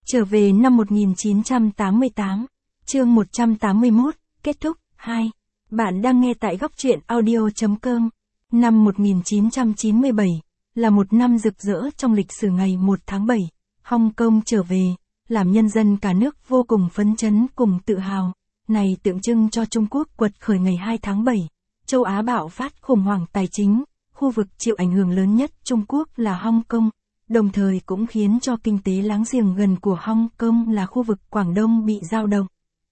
Trở về năm 1988, chương 181, kết thúc, 2. Bạn đang nghe tại góc truyện audio.com. Năm 1997, là một năm rực rỡ trong lịch sử ngày 1 tháng 7, Hong Kong trở về, làm nhân dân cả nước vô cùng phấn chấn cùng tự hào. Này tượng trưng cho Trung Quốc quật khởi ngày 2 tháng 7, châu Á bạo phát khủng hoảng tài chính, khu vực chịu ảnh hưởng lớn nhất Trung Quốc là Hong Kong. Đồng thời cũng khiến cho kinh tế láng giềng gần của Hong Kong là khu vực Quảng Đông bị dao động.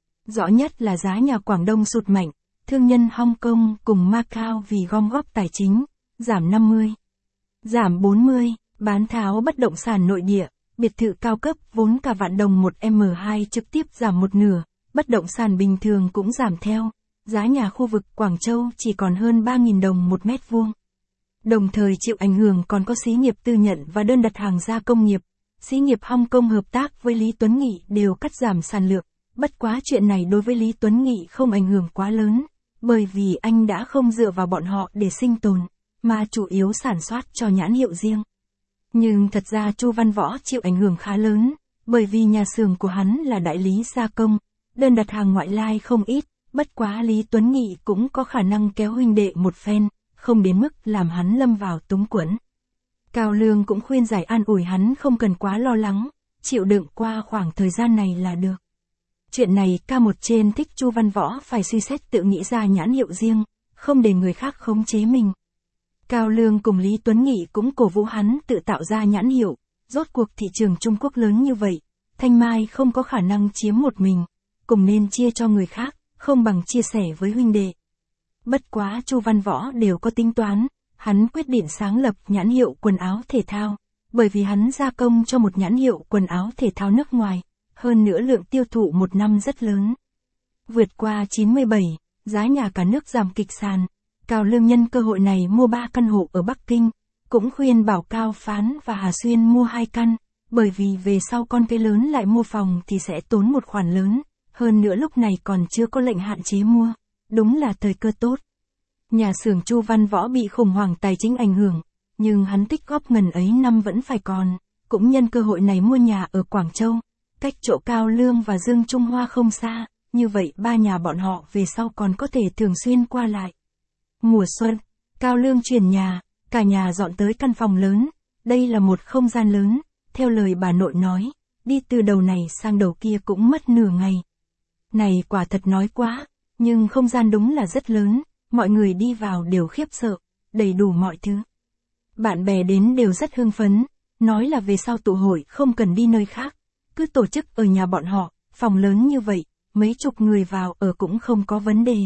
Rõ nhất là giá nhà Quảng Đông sụt mạnh, thương nhân Hong Kong cùng Macau vì gom góp tài chính, giảm 50, giảm 40, bán tháo bất động sản nội địa, biệt thự cao cấp vốn cả vạn đồng một M2 trực tiếp giảm một nửa, bất động sản bình thường cũng giảm theo, giá nhà khu vực Quảng Châu chỉ còn hơn 3.000 đồng một mét vuông. Đồng thời chịu ảnh hưởng còn có xí nghiệp tư nhận và đơn đặt hàng gia công nghiệp. Xí nghiệp Hong Kong hợp tác với Lý Tuấn Nghị đều cắt giảm sản lượng. Bất quá chuyện này đối với Lý Tuấn Nghị không ảnh hưởng quá lớn, bởi vì anh đã không dựa vào bọn họ để sinh tồn, mà chủ yếu sản xuất cho nhãn hiệu riêng. Nhưng thật ra Chu Văn Võ chịu ảnh hưởng khá lớn, bởi vì nhà xưởng của hắn là đại lý gia công, đơn đặt hàng ngoại lai không ít, bất quá Lý Tuấn Nghị cũng có khả năng kéo huynh đệ một phen, không đến mức làm hắn lâm vào túng quẫn. Cao Lương cũng khuyên giải an ủi hắn không cần quá lo lắng, chịu đựng qua khoảng thời gian này là được. Chuyện này K1 trên thích Chu Văn Võ phải suy xét tự nghĩ ra nhãn hiệu riêng, không để người khác khống chế mình. Cao Lương cùng Lý Tuấn Nghị cũng cổ vũ hắn tự tạo ra nhãn hiệu, rốt cuộc thị trường Trung Quốc lớn như vậy, Thanh Mai không có khả năng chiếm một mình, cùng nên chia cho người khác, không bằng chia sẻ với huynh đệ. Bất quá Chu Văn Võ đều có tính toán, hắn quyết định sáng lập nhãn hiệu quần áo thể thao, bởi vì hắn gia công cho một nhãn hiệu quần áo thể thao nước ngoài, hơn nữa lượng tiêu thụ một năm rất lớn. Vượt qua 97, giá nhà cả nước giảm kịch sàn, Cao Lương nhân cơ hội này mua 3 căn hộ ở Bắc Kinh, cũng khuyên bảo Cao Phán và Hà Xuyên mua 2 căn, bởi vì về sau con cái lớn lại mua phòng thì sẽ tốn một khoản lớn, hơn nữa lúc này còn chưa có lệnh hạn chế mua. Đúng là thời cơ tốt. Nhà xưởng Chu Văn Võ bị khủng hoảng tài chính ảnh hưởng, nhưng hắn tích góp ngần ấy năm vẫn phải còn, cũng nhân cơ hội này mua nhà ở Quảng Châu, cách chỗ Cao Lương và Dương Trung Hoa không xa, như vậy 3 nhà bọn họ về sau còn có thể thường xuyên qua lại. Mùa xuân, Cao Lương chuyển nhà, cả nhà dọn tới căn phòng lớn, đây là một không gian lớn, theo lời bà nội nói, đi từ đầu này sang đầu kia cũng mất nửa ngày. Này quả thật nói quá. Nhưng không gian đúng là rất lớn, mọi người đi vào đều khiếp sợ, đầy đủ mọi thứ. Bạn bè đến đều rất hưng phấn, nói là về sau tụ hội không cần đi nơi khác, cứ tổ chức ở nhà bọn họ, phòng lớn như vậy, mấy chục người vào ở cũng không có vấn đề.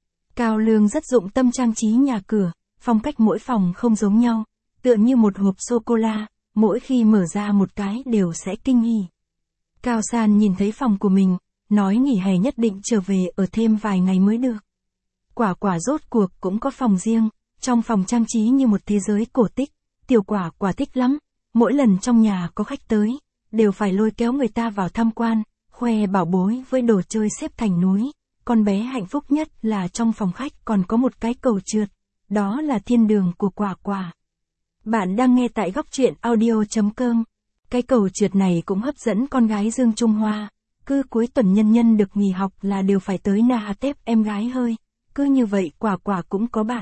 Cao Lương rất dụng tâm trang trí nhà cửa, phong cách mỗi phòng không giống nhau, tựa như một hộp sô-cô-la, mỗi khi mở ra một cái đều sẽ kinh hỉ. Cao San nhìn thấy phòng của mình, nói nghỉ hè nhất định trở về ở thêm vài ngày mới được. Quả quả rốt cuộc cũng có phòng riêng, trong phòng trang trí như một thế giới cổ tích, tiểu quả quả thích lắm, mỗi lần trong nhà có khách tới, đều phải lôi kéo người ta vào tham quan, khoe bảo bối với đồ chơi xếp thành núi, con bé hạnh phúc nhất là trong phòng khách còn có một cái cầu trượt, đó là thiên đường của quả quả. Bạn đang nghe tại góc truyện audio.com, cái cầu trượt này cũng hấp dẫn con gái Dương Trung Hoa. Cứ cuối tuần nhân được nghỉ học là đều phải tới Na Tép em gái hơi, cứ như vậy quả quả cũng có bạn.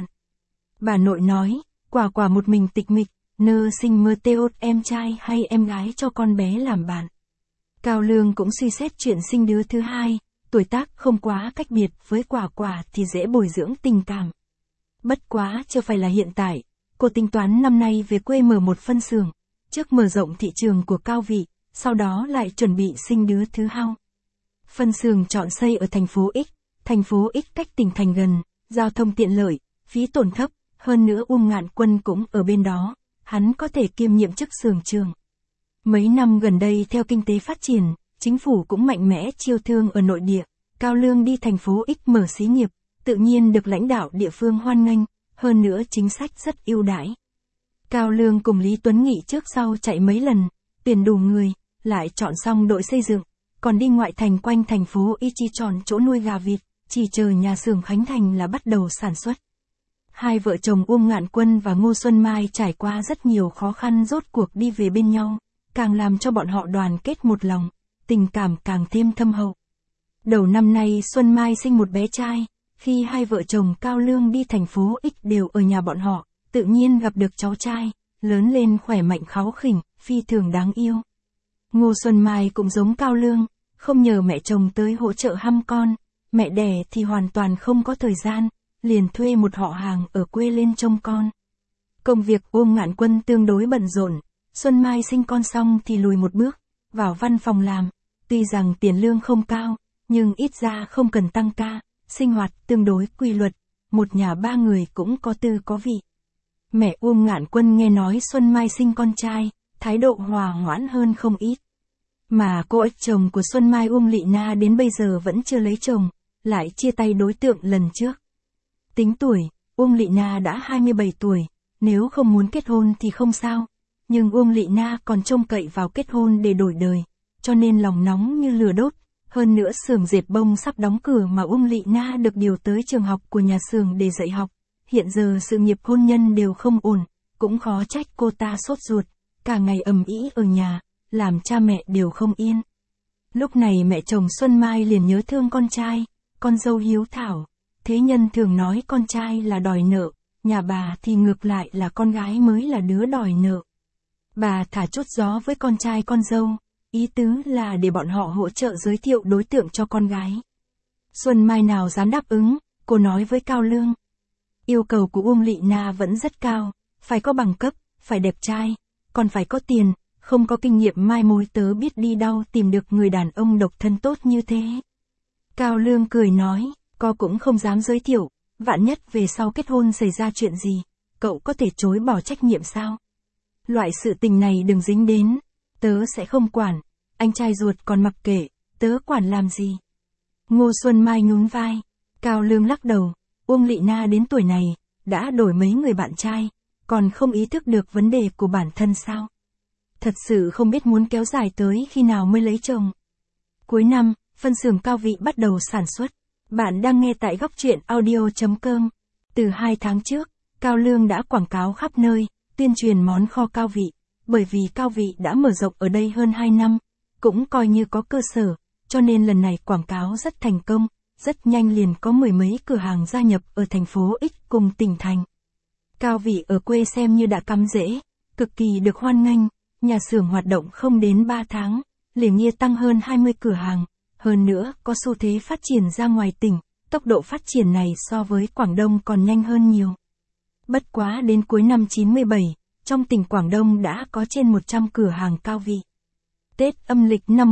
Bà nội nói, quả quả một mình tịch mịch, nơ sinh mơ têu em trai hay em gái cho con bé làm bạn. Cao Lương cũng suy xét chuyện sinh đứa thứ hai, tuổi tác không quá cách biệt với quả quả thì dễ bồi dưỡng tình cảm. Bất quá chưa phải là hiện tại, cô tính toán năm nay về quê mở một phân xưởng, trước mở rộng thị trường của Cao Vị. Sau đó lại chuẩn bị sinh đứa thứ hai. Phân xưởng chọn xây ở thành phố X, thành phố X cách tỉnh thành gần, giao thông tiện lợi, phí tổn thấp, hơn nữa Ngạn Quân cũng ở bên đó, hắn có thể kiêm nhiệm chức xưởng trưởng. Mấy năm gần đây theo kinh tế phát triển, chính phủ cũng mạnh mẽ chiêu thương ở nội địa, Cao Lương đi thành phố X mở xí nghiệp, tự nhiên được lãnh đạo địa phương hoan nghênh, hơn nữa chính sách rất ưu đãi. Cao Lương cùng Lý Tuấn Nghị trước sau chạy mấy lần, tuyển đủ người, lại chọn xong đội xây dựng, còn đi ngoại thành quanh thành phố Y chi tròn chỗ nuôi gà vịt, chỉ chờ nhà xưởng khánh thành là bắt đầu sản xuất. Hai vợ chồng Ngạn Quân và Ngô Xuân Mai trải qua rất nhiều khó khăn rốt cuộc đi về bên nhau, càng làm cho bọn họ đoàn kết một lòng, tình cảm càng thêm thâm hậu. Đầu năm nay Xuân Mai sinh một bé trai, khi hai vợ chồng Cao Lương đi thành phố X đều ở nhà bọn họ, tự nhiên gặp được cháu trai, lớn lên khỏe mạnh kháu khỉnh, phi thường đáng yêu. Ngô Xuân Mai cũng giống Cao Lương, không nhờ mẹ chồng tới hỗ trợ hăm con, mẹ đẻ thì hoàn toàn không có thời gian, liền thuê một họ hàng ở quê lên trông con. Công việc Uông Ngạn Quân tương đối bận rộn, Xuân Mai sinh con xong thì lùi một bước, vào văn phòng làm, tuy rằng tiền lương không cao, nhưng ít ra không cần tăng ca, sinh hoạt tương đối quy luật, một nhà ba người cũng có tư có vị. Mẹ Uông Ngạn Quân nghe nói Xuân Mai sinh con trai, thái độ hòa hoãn hơn không ít. Mà cô ếch chồng của Xuân Mai Uông Lị Na đến bây giờ vẫn chưa lấy chồng, lại chia tay đối tượng lần trước. Tính tuổi, Uông Lị Na đã 27 tuổi, nếu không muốn kết hôn thì không sao, nhưng Uông Lị Na còn trông cậy vào kết hôn để đổi đời, cho nên lòng nóng như lửa đốt. Hơn nữa xưởng dệt bông sắp đóng cửa mà Uông Lị Na được điều tới trường học của nhà xưởng để dạy học, hiện giờ sự nghiệp hôn nhân đều không ổn, cũng khó trách cô ta sốt ruột, cả ngày ầm ĩ ở nhà, làm cha mẹ đều không yên. Lúc này mẹ chồng Xuân Mai liền nhớ thương con trai, con dâu hiếu thảo, thế nhân thường nói con trai là đòi nợ, nhà bà thì ngược lại là con gái mới là đứa đòi nợ. Bà thả chút gió với con trai con dâu, ý tứ là để bọn họ hỗ trợ giới thiệu đối tượng cho con gái. Xuân Mai nào dám đáp ứng, cô nói với Cao Lương. Yêu cầu của Uông Lị Na vẫn rất cao, phải có bằng cấp, phải đẹp trai, còn phải có tiền, không có kinh nghiệm mai mối tớ biết đi đâu tìm được người đàn ông độc thân tốt như thế. Cao Lương cười nói, cô cũng không dám giới thiệu, vạn nhất về sau kết hôn xảy ra chuyện gì, cậu có thể chối bỏ trách nhiệm sao? Loại sự tình này đừng dính đến, tớ sẽ không quản, anh trai ruột còn mặc kệ, tớ quản làm gì? Ngô Xuân Mai nhún vai, Cao Lương lắc đầu, Uông Lị Na đến tuổi này, đã đổi mấy người bạn trai, còn không ý thức được vấn đề của bản thân sao? Thật sự không biết muốn kéo dài tới khi nào mới lấy chồng. Cuối năm, phân xưởng Cao Vị bắt đầu sản xuất. Bạn đang nghe tại góc truyện audio.com. Từ 2 tháng trước, Cao Lương đã quảng cáo khắp nơi, tuyên truyền món kho Cao Vị. Bởi vì Cao Vị đã mở rộng ở đây hơn 2 năm, cũng coi như có cơ sở, cho nên lần này quảng cáo rất thành công, rất nhanh liền có mười mấy cửa hàng gia nhập ở thành phố X cùng tỉnh thành. Cao Vị ở quê xem như đã cắm rễ, cực kỳ được hoan nghênh, nhà xưởng hoạt động không đến 3 tháng, liền nghĩa tăng hơn 20 cửa hàng, hơn nữa có xu thế phát triển ra ngoài tỉnh, tốc độ phát triển này so với Quảng Đông còn nhanh hơn nhiều. Bất quá đến cuối năm 97, trong tỉnh Quảng Đông đã có trên 100 cửa hàng Cao Vị. Tết âm lịch năm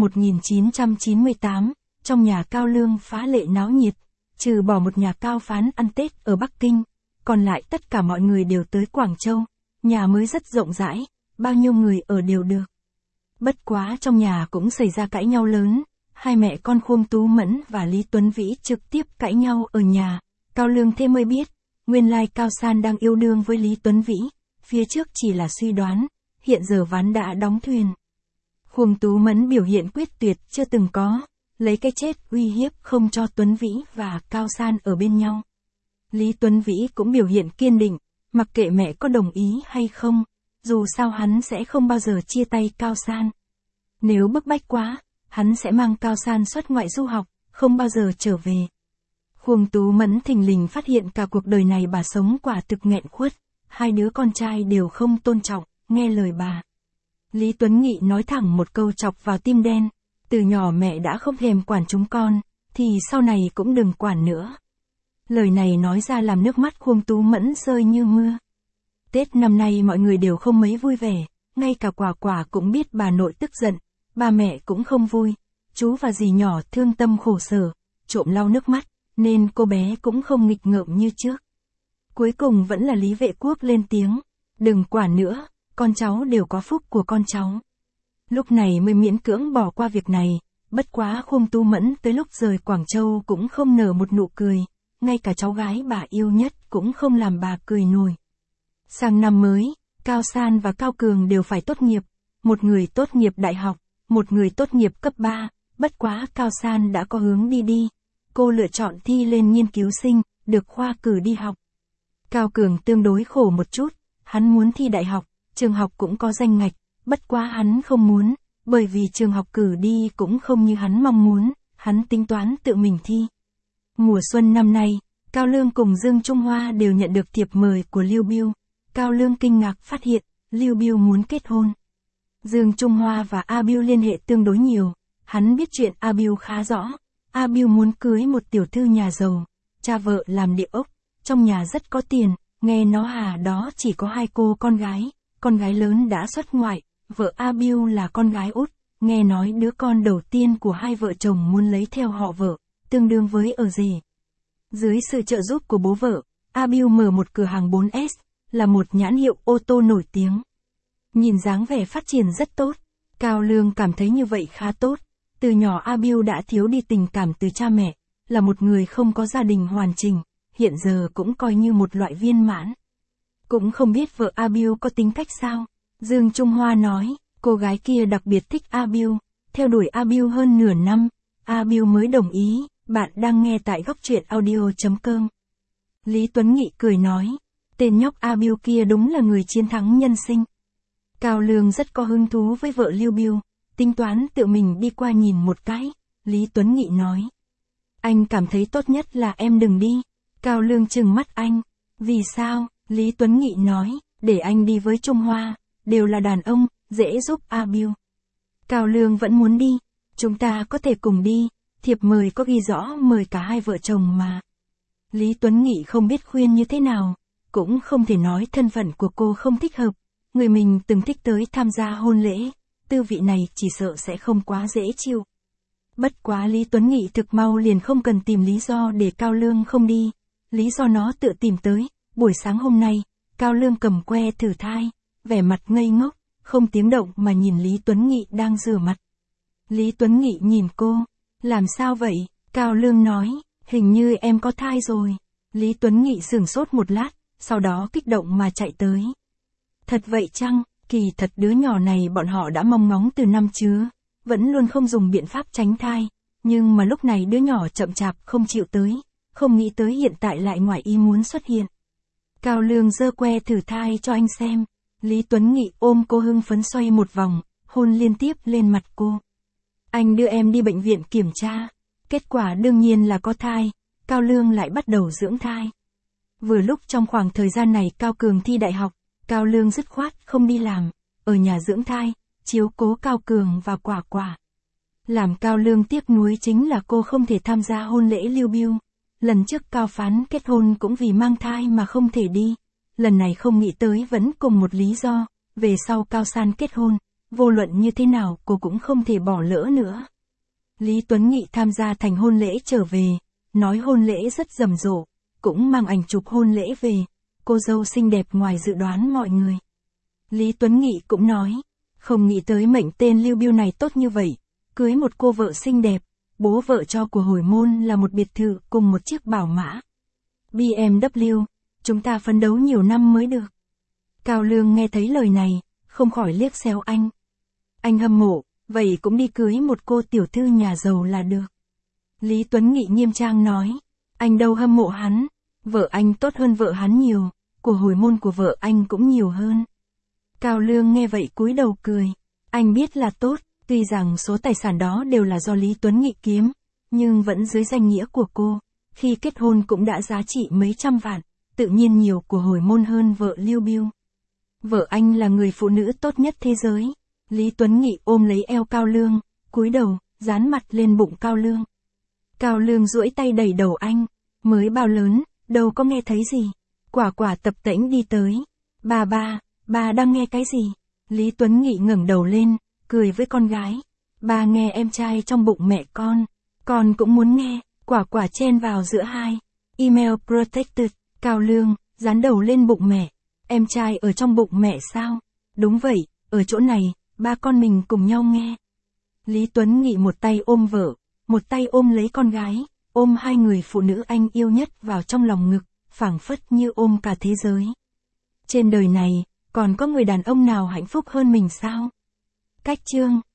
1998, trong nhà Cao Lương phá lệ náo nhiệt, trừ bỏ một nhà Cao Phán ăn Tết ở Bắc Kinh, còn lại tất cả mọi người đều tới Quảng Châu, nhà mới rất rộng rãi, bao nhiêu người ở đều được. Bất quá trong nhà cũng xảy ra cãi nhau lớn, hai mẹ con Khuông Tú Mẫn và Lý Tuấn Vĩ trực tiếp cãi nhau ở nhà, Cao Lương thế mới biết, nguyên lai Cao San đang yêu đương với Lý Tuấn Vĩ, phía trước chỉ là suy đoán, hiện giờ ván đã đóng thuyền. Khuông Tú Mẫn biểu hiện quyết tuyệt chưa từng có, lấy cái chết uy hiếp không cho Tuấn Vĩ và Cao San ở bên nhau. Lý Tuấn Vĩ cũng biểu hiện kiên định, mặc kệ mẹ có đồng ý hay không, dù sao hắn sẽ không bao giờ chia tay Cao San. Nếu bức bách quá, hắn sẽ mang Cao San xuất ngoại du học, không bao giờ trở về. Khuông Tú Mẫn thình lình phát hiện cả cuộc đời này bà sống quả thực nghẹn khuất, hai đứa con trai đều không tôn trọng, nghe lời bà. Lý Tuấn Nghị nói thẳng một câu chọc vào tim đen, từ nhỏ mẹ đã không thèm quản chúng con, thì sau này cũng đừng quản nữa. Lời này nói ra làm nước mắt Khuông Tú Mẫn rơi như mưa. Tết năm nay mọi người đều không mấy vui vẻ, ngay cả Quả Quả cũng biết bà nội tức giận, bà mẹ cũng không vui, chú và dì nhỏ thương tâm khổ sở, trộm lau nước mắt, nên cô bé cũng không nghịch ngợm như trước. Cuối cùng vẫn là Lý Vệ Quốc lên tiếng, đừng quản nữa, con cháu đều có phúc của con cháu. Lúc này mới miễn cưỡng bỏ qua việc này, bất quá Khuông Tú Mẫn tới lúc rời Quảng Châu cũng không nở một nụ cười, ngay cả cháu gái bà yêu nhất cũng không làm bà cười nổi. Sang năm mới, Cao San và Cao Cường đều phải tốt nghiệp, một người tốt nghiệp đại học, một người tốt nghiệp cấp 3, bất quá Cao San đã có hướng đi, cô lựa chọn thi lên nghiên cứu sinh, được khoa cử đi học. Cao Cường tương đối khổ một chút, hắn muốn thi đại học, trường học cũng có danh ngạch, bất quá hắn không muốn, bởi vì trường học cử đi cũng không như hắn mong muốn, hắn tính toán tự mình thi. Mùa xuân năm nay, Cao Lương cùng Dương Trung Hoa đều nhận được thiệp mời của Lưu Biêu. Cao Lương kinh ngạc phát hiện, Lưu Biêu muốn kết hôn. Dương Trung Hoa và A Biêu liên hệ tương đối nhiều, hắn biết chuyện A Biêu khá rõ. A Biêu muốn cưới một tiểu thư nhà giàu, cha vợ làm địa ốc, trong nhà rất có tiền, nghe nói Hà đó chỉ có 2 cô con gái lớn đã xuất ngoại, vợ A Biêu là con gái út, nghe nói đứa con đầu tiên của 2 vợ chồng muốn lấy theo họ vợ, tương đương với ở rể. Dưới sự trợ giúp của bố vợ, A Biêu mở một cửa hàng 4S, là một nhãn hiệu ô tô nổi tiếng. Nhìn dáng vẻ phát triển rất tốt, Cao Lương cảm thấy như vậy khá tốt. Từ nhỏ A Biêu đã thiếu đi tình cảm từ cha mẹ, là một người không có gia đình hoàn chỉnh, hiện giờ cũng coi như một loại viên mãn. Cũng không biết vợ A Biêu có tính cách sao. Dương Trung Hoa nói, cô gái kia đặc biệt thích A Biêu, theo đuổi A Biêu hơn nửa năm, A Biêu mới đồng ý. Bạn đang nghe tại góc truyện audio.com. Lý Tuấn Nghị cười nói, tên nhóc A Biêu kia đúng là người chiến thắng nhân sinh. Cao Lương rất có hứng thú với vợ Lưu Biêu, tính toán tự mình đi qua nhìn một cái. Lý Tuấn Nghị nói, anh cảm thấy tốt nhất là em đừng đi. Cao Lương trừng mắt anh, vì sao? Lý Tuấn Nghị nói, để anh đi với Trung Hoa, đều là đàn ông, dễ giúp A Biêu. Cao Lương vẫn muốn đi, chúng ta có thể cùng đi. Thiệp mời có ghi rõ mời cả 2 vợ chồng mà. Lý Tuấn Nghị không biết khuyên như thế nào, cũng không thể nói thân phận của cô không thích hợp, người mình từng thích tới tham gia hôn lễ, tư vị này chỉ sợ sẽ không quá dễ chịu. Bất quá Lý Tuấn Nghị thực mau liền không cần tìm lý do để Cao Lương không đi, lý do nó tự tìm tới. Buổi sáng hôm nay, Cao Lương cầm que thử thai, vẻ mặt ngây ngốc, không tiếng động mà nhìn Lý Tuấn Nghị đang rửa mặt. Lý Tuấn Nghị nhìn cô. Làm sao vậy? Cao Lương nói, hình như em có thai rồi. Lý Tuấn Nghị sửng sốt một lát, sau đó kích động mà chạy tới. Thật vậy chăng? Kỳ thật đứa nhỏ này bọn họ đã mong ngóng từ năm chứa, vẫn luôn không dùng biện pháp tránh thai, nhưng mà lúc này đứa nhỏ chậm chạp không chịu tới, không nghĩ tới hiện tại lại ngoài ý muốn xuất hiện. Cao Lương giơ que thử thai cho anh xem, Lý Tuấn Nghị ôm cô hưng phấn xoay một vòng, hôn liên tiếp lên mặt cô. Anh đưa em đi bệnh viện kiểm tra, kết quả đương nhiên là có thai, Cao Lương lại bắt đầu dưỡng thai. Vừa lúc trong khoảng thời gian này Cao Cường thi đại học, Cao Lương dứt khoát không đi làm, ở nhà dưỡng thai, chiếu cố Cao Cường và Quả Quả. Làm Cao Lương tiếc nuối chính là cô không thể tham gia hôn lễ Lưu Biêu. Lần trước Cao Phán kết hôn cũng vì mang thai mà không thể đi, lần này không nghĩ tới vẫn cùng một lý do, về sau Cao San kết hôn. Vô luận như thế nào cô cũng không thể bỏ lỡ nữa. Lý Tuấn Nghị tham gia thành hôn lễ trở về, nói hôn lễ rất rầm rộ, cũng mang ảnh chụp hôn lễ về, cô dâu xinh đẹp ngoài dự đoán mọi người. Lý Tuấn Nghị cũng nói, không nghĩ tới mệnh tên Lưu Biêu này tốt như vậy, cưới một cô vợ xinh đẹp, bố vợ cho của hồi môn là một biệt thự cùng một chiếc bảo mã. BMW, chúng ta phấn đấu nhiều năm mới được. Cao Lương nghe thấy lời này, không khỏi liếc xéo anh. Anh hâm mộ, vậy cũng đi cưới một cô tiểu thư nhà giàu là được. Lý Tuấn Nghị nghiêm trang nói, anh đâu hâm mộ hắn, vợ anh tốt hơn vợ hắn nhiều, của hồi môn của vợ anh cũng nhiều hơn. Cao Lương nghe vậy cúi đầu cười, anh biết là tốt, tuy rằng số tài sản đó đều là do Lý Tuấn Nghị kiếm, nhưng vẫn dưới danh nghĩa của cô, khi kết hôn cũng đã giá trị mấy trăm vạn, tự nhiên nhiều của hồi môn hơn vợ Lưu Biêu. Vợ anh là người phụ nữ tốt nhất thế giới. Lý Tuấn Nghị ôm lấy eo Cao Lương, cúi đầu, dán mặt lên bụng Cao Lương. Cao Lương duỗi tay đẩy đầu anh, mới bao lớn, đâu có nghe thấy gì. Quả Quả tập tễnh đi tới. Bà đang nghe cái gì? Lý Tuấn Nghị ngẩng đầu lên, cười với con gái. Bà nghe em trai trong bụng mẹ con cũng muốn nghe. Quả Quả chen vào giữa hai. Email protected, Cao Lương, dán đầu lên bụng mẹ. Em trai ở trong bụng mẹ sao? Đúng vậy, ở chỗ này, ba con mình cùng nhau nghe. Lý Tuấn Nghị một tay ôm vợ, một tay ôm lấy con gái, ôm 2 người phụ nữ anh yêu nhất vào trong lòng ngực, phảng phất như ôm cả thế giới. Trên đời này, còn có người đàn ông nào hạnh phúc hơn mình sao? Cách chương